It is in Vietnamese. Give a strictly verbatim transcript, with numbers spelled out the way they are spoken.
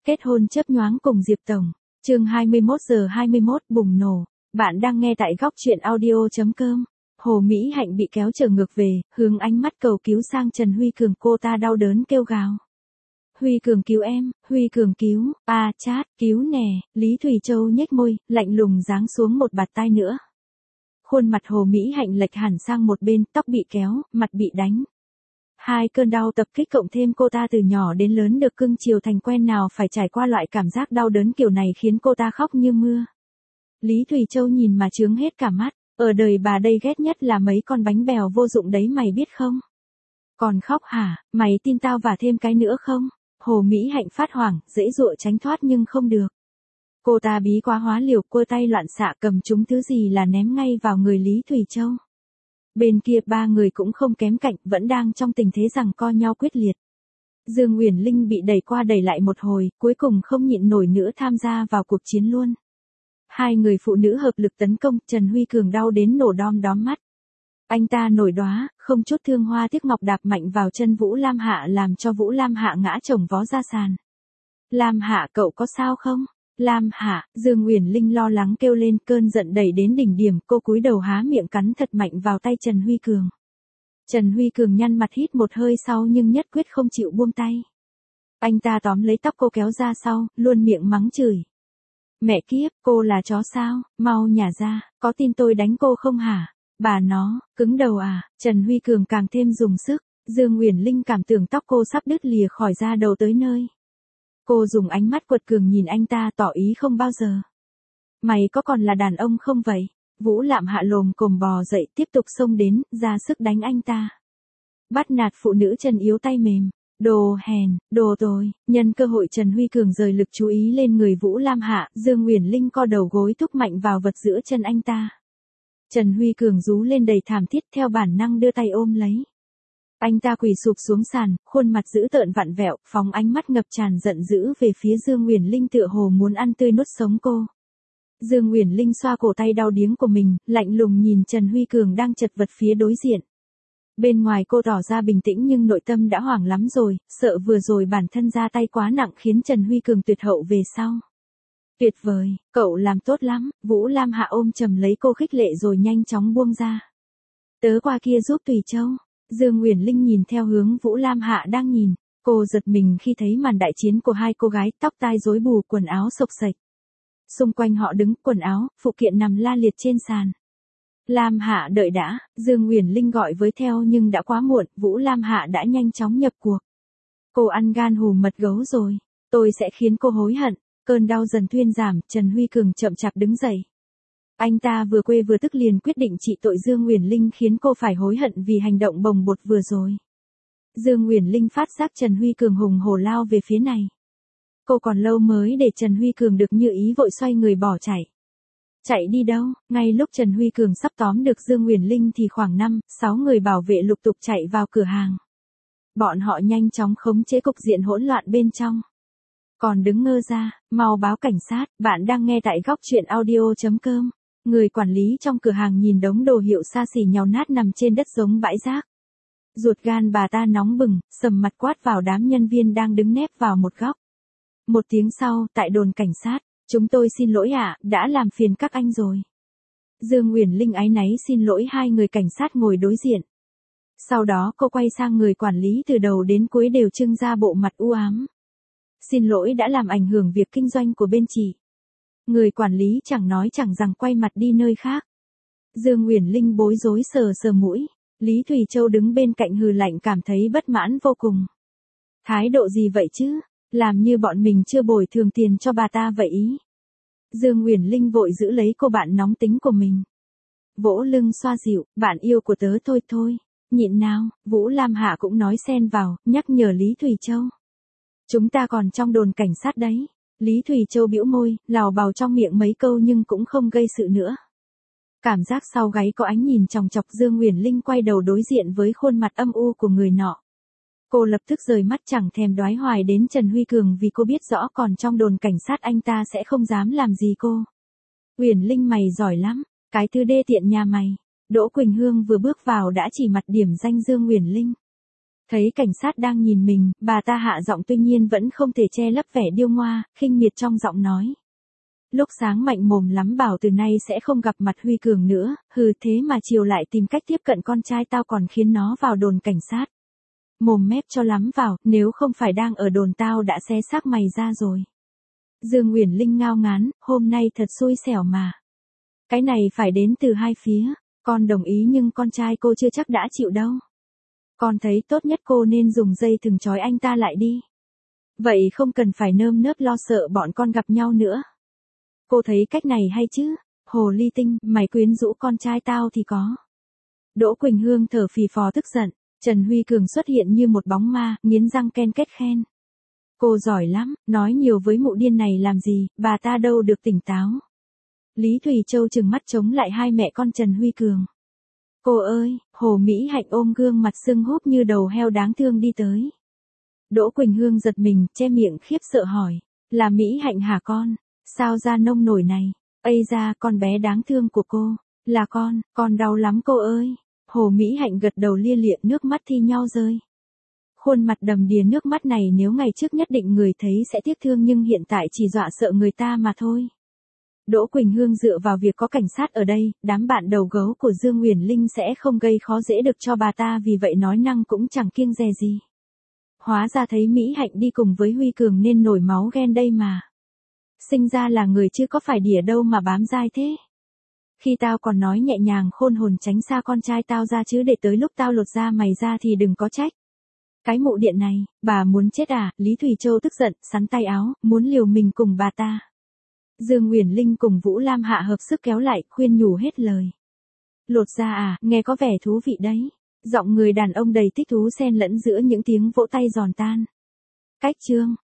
Kết hôn chớp nhoáng cùng Diệp Tổng. Chương hai mươi mốt giờ hai mươi mốt bùng nổ. Bạn đang nghe tại góc truyện audio chấm com. Hồ Mỹ Hạnh bị kéo trở ngược về, hướng ánh mắt cầu cứu sang Trần Huy Cường, cô ta đau đớn kêu gào. Huy Cường cứu em, Huy Cường cứu, a à, chát, cứu nè. Lý Thùy Châu nhếch môi, lạnh lùng giáng xuống một bạt tai nữa. Khuôn mặt Hồ Mỹ Hạnh lệch hẳn sang một bên, tóc bị kéo, mặt bị đánh. Hai cơn đau tập kích cộng thêm cô ta từ nhỏ đến lớn được cưng chiều thành quen, nào phải trải qua loại cảm giác đau đớn kiểu này khiến cô ta khóc như mưa. Lý Thùy Châu nhìn mà chướng hết cả mắt, ở đời bà đây ghét nhất là mấy con bánh bèo vô dụng đấy, mày biết không? Còn khóc hả, mày tin tao và thêm cái nữa không? Hồ Mỹ Hạnh phát hoảng, dễ dụa tránh thoát nhưng không được. Cô ta bí quá hóa liều, quơ tay loạn xạ cầm chúng thứ gì là ném ngay vào người Lý Thùy Châu. Bên kia ba người cũng không kém cạnh, vẫn đang trong tình thế giằng co nhau quyết liệt. Dương Uyển Linh bị đẩy qua đẩy lại một hồi, cuối cùng không nhịn nổi nữa tham gia vào cuộc chiến luôn. Hai người phụ nữ hợp lực tấn công, Trần Huy Cường đau đến nổ đom đóm mắt. Anh ta nổi đoá, không chút thương hoa tiếc ngọc đạp mạnh vào chân Vũ Lam Hạ làm cho Vũ Lam Hạ ngã chồng vó ra sàn. Lam Hạ cậu có sao không? Lam Hạ, Dương Uyển Linh lo lắng kêu lên, cơn giận đẩy đến đỉnh điểm, cô cúi đầu há miệng cắn thật mạnh vào tay Trần Huy Cường. Trần Huy Cường nhăn mặt hít một hơi sau nhưng nhất quyết không chịu buông tay. Anh ta tóm lấy tóc cô kéo ra sau, luôn miệng mắng chửi. Mẹ kiếp, cô là chó sao, mau nhả ra, có tin tôi đánh cô không hả? Bà nó, cứng đầu à? Trần Huy Cường càng thêm dùng sức, Dương Uyển Linh cảm tưởng tóc cô sắp đứt lìa khỏi da đầu tới nơi. Cô dùng ánh mắt quật cường nhìn anh ta tỏ ý không bao giờ. Mày có còn là đàn ông không vậy? Vũ Lạm Hạ lồm cồm bò dậy tiếp tục xông đến, ra sức đánh anh ta. Bắt nạt phụ nữ chân yếu tay mềm. Đồ hèn, đồ tồi. Nhân cơ hội Trần Huy Cường rời lực chú ý lên người Vũ Lam Hạ, Dương Uyển Linh co đầu gối thúc mạnh vào vật giữa chân anh ta. Trần Huy Cường rú lên đầy thảm thiết, theo bản năng đưa tay ôm lấy. Anh ta quỳ sụp xuống sàn, khuôn mặt dữ tợn vặn vẹo, phóng ánh mắt ngập tràn giận dữ về phía Dương Uyển Linh tựa hồ muốn ăn tươi nuốt sống cô. Dương Uyển Linh xoa cổ tay đau điếng của mình, lạnh lùng nhìn Trần Huy Cường đang chật vật phía đối diện. Bên ngoài cô tỏ ra bình tĩnh nhưng nội tâm đã hoảng lắm rồi, sợ vừa rồi bản thân ra tay quá nặng khiến Trần Huy Cường tuyệt hậu về sau. Tuyệt vời, cậu làm tốt lắm. Vũ Lam Hạ ôm chầm lấy cô khích lệ rồi nhanh chóng buông ra. Tớ qua kia giúp Thùy Châu. Dương Uyển Linh nhìn theo hướng Vũ Lam Hạ đang nhìn, cô giật mình khi thấy màn đại chiến của hai cô gái, tóc tai rối bù, quần áo xộc xệch. Xung quanh họ đứng, quần áo, phụ kiện nằm la liệt trên sàn. Lam Hạ đợi đã, Dương Uyển Linh gọi với theo nhưng đã quá muộn, Vũ Lam Hạ đã nhanh chóng nhập cuộc. Cô ăn gan hùm mật gấu rồi, tôi sẽ khiến cô hối hận. Cơn đau dần thuyên giảm, Trần Huy Cường chậm chạp đứng dậy. Anh ta vừa quê vừa tức liền quyết định trị tội Dương Uyển Linh khiến cô phải hối hận vì hành động bồng bột vừa rồi. Dương Uyển Linh phát giác Trần Huy Cường hùng hổ lao về phía này. Cô còn lâu mới để Trần Huy Cường được như ý, vội xoay người bỏ chạy. Chạy đi đâu? Ngay lúc Trần Huy Cường sắp tóm được Dương Uyển Linh thì khoảng năm, sáu người bảo vệ lục tục chạy vào cửa hàng. Bọn họ nhanh chóng khống chế cục diện hỗn loạn bên trong. Còn đứng ngơ ra, mau báo cảnh sát. Bạn đang nghe tại góc truyện audio chấm com. Người quản lý trong cửa hàng nhìn đống đồ hiệu xa xỉ nhàu nát nằm trên đất giống bãi rác. Ruột gan bà ta nóng bừng, sầm mặt quát vào đám nhân viên đang đứng nép vào một góc. Một tiếng sau, tại đồn cảnh sát, chúng tôi xin lỗi ạ, đã làm phiền các anh rồi. Dương Uyển Linh áy náy xin lỗi hai người cảnh sát ngồi đối diện. Sau đó cô quay sang người quản lý, từ đầu đến cuối đều trưng ra bộ mặt u ám. Xin lỗi đã làm ảnh hưởng việc kinh doanh của bên chị. Người quản lý chẳng nói chẳng rằng quay mặt đi nơi khác. Dương Uyển Linh bối rối sờ sờ mũi. Lý Thùy Châu đứng bên cạnh hừ lạnh, cảm thấy bất mãn vô cùng. Thái độ gì vậy chứ? Làm như bọn mình chưa bồi thường tiền cho bà ta vậy ý. Dương Uyển Linh vội giữ lấy cô bạn nóng tính của mình. Vỗ lưng xoa dịu, bạn yêu của tớ thôi thôi. Nhịn nào, Vũ Lam Hạ cũng nói xen vào, nhắc nhở Lý Thùy Châu. Chúng ta còn trong đồn cảnh sát đấy. Lý Thùy Châu bĩu môi, lào bào trong miệng mấy câu nhưng cũng không gây sự nữa. Cảm giác sau gáy có ánh nhìn chòng chọc, Dương Uyển Linh quay đầu đối diện với khuôn mặt âm u của người nọ. Cô lập tức rời mắt chẳng thèm đoái hoài đến Trần Huy Cường vì cô biết rõ còn trong đồn cảnh sát anh ta sẽ không dám làm gì cô. Uyển Linh mày giỏi lắm, cái thứ đê tiện nhà mày. Đỗ Quỳnh Hương vừa bước vào đã chỉ mặt điểm danh Dương Uyển Linh. Thấy cảnh sát đang nhìn mình, bà ta hạ giọng tuy nhiên vẫn không thể che lấp vẻ điêu ngoa, khinh miệt trong giọng nói. Lúc sáng mạnh mồm lắm bảo từ nay sẽ không gặp mặt Huy Cường nữa, hừ thế mà chiều lại tìm cách tiếp cận con trai tao còn khiến nó vào đồn cảnh sát. Mồm mép cho lắm vào, nếu không phải đang ở đồn tao đã xé xác mày ra rồi. Dương Uyển Linh ngao ngán, hôm nay thật xui xẻo mà. Cái này phải đến từ hai phía, con đồng ý nhưng con trai cô chưa chắc đã chịu đâu. Con thấy tốt nhất cô nên dùng dây thừng trói anh ta lại đi. Vậy không cần phải nơm nớp lo sợ bọn con gặp nhau nữa. Cô thấy cách này hay chứ? Hồ ly tinh, mày quyến rũ con trai tao thì có. Đỗ Quỳnh Hương thở phì phò tức giận, Trần Huy Cường xuất hiện như một bóng ma, nghiến răng ken kết khen. Cô giỏi lắm, nói nhiều với mụ điên này làm gì, bà ta đâu được tỉnh táo. Lý Thùy Châu trừng mắt chống lại hai mẹ con Trần Huy Cường. Cô ơi, Hồ Mỹ Hạnh ôm gương mặt sưng húp như đầu heo đáng thương đi tới. Đỗ Quỳnh Hương giật mình, che miệng khiếp sợ hỏi, là Mỹ Hạnh hả con? Sao ra nông nổi này? Ây ra, con bé đáng thương của cô, là con, con đau lắm cô ơi. Hồ Mỹ Hạnh gật đầu lia lịa nước mắt thi nhau rơi. Khuôn mặt đầm đìa nước mắt này nếu ngày trước nhất định người thấy sẽ tiếc thương nhưng hiện tại chỉ dọa sợ người ta mà thôi. Đỗ Quỳnh Hương dựa vào việc có cảnh sát ở đây, đám bạn đầu gấu của Dương Uyển Linh sẽ không gây khó dễ được cho bà ta vì vậy nói năng cũng chẳng kiêng dè gì. Hóa ra thấy Mỹ Hạnh đi cùng với Huy Cường nên nổi máu ghen đây mà. Sinh ra là người chứ có phải đỉa đâu mà bám dai thế. Khi tao còn nói nhẹ nhàng khôn hồn tránh xa con trai tao ra chứ để tới lúc tao lột da mày ra thì đừng có trách. Cái mụ điện này, bà muốn chết à? Lý Thùy Châu tức giận, sắn tay áo, muốn liều mình cùng bà ta. Dương Uyển Linh cùng Vũ Lam Hạ hợp sức kéo lại, khuyên nhủ hết lời. Lột da à, nghe có vẻ thú vị đấy. Giọng người đàn ông đầy thích thú xen lẫn giữa những tiếng vỗ tay giòn tan. Cách chương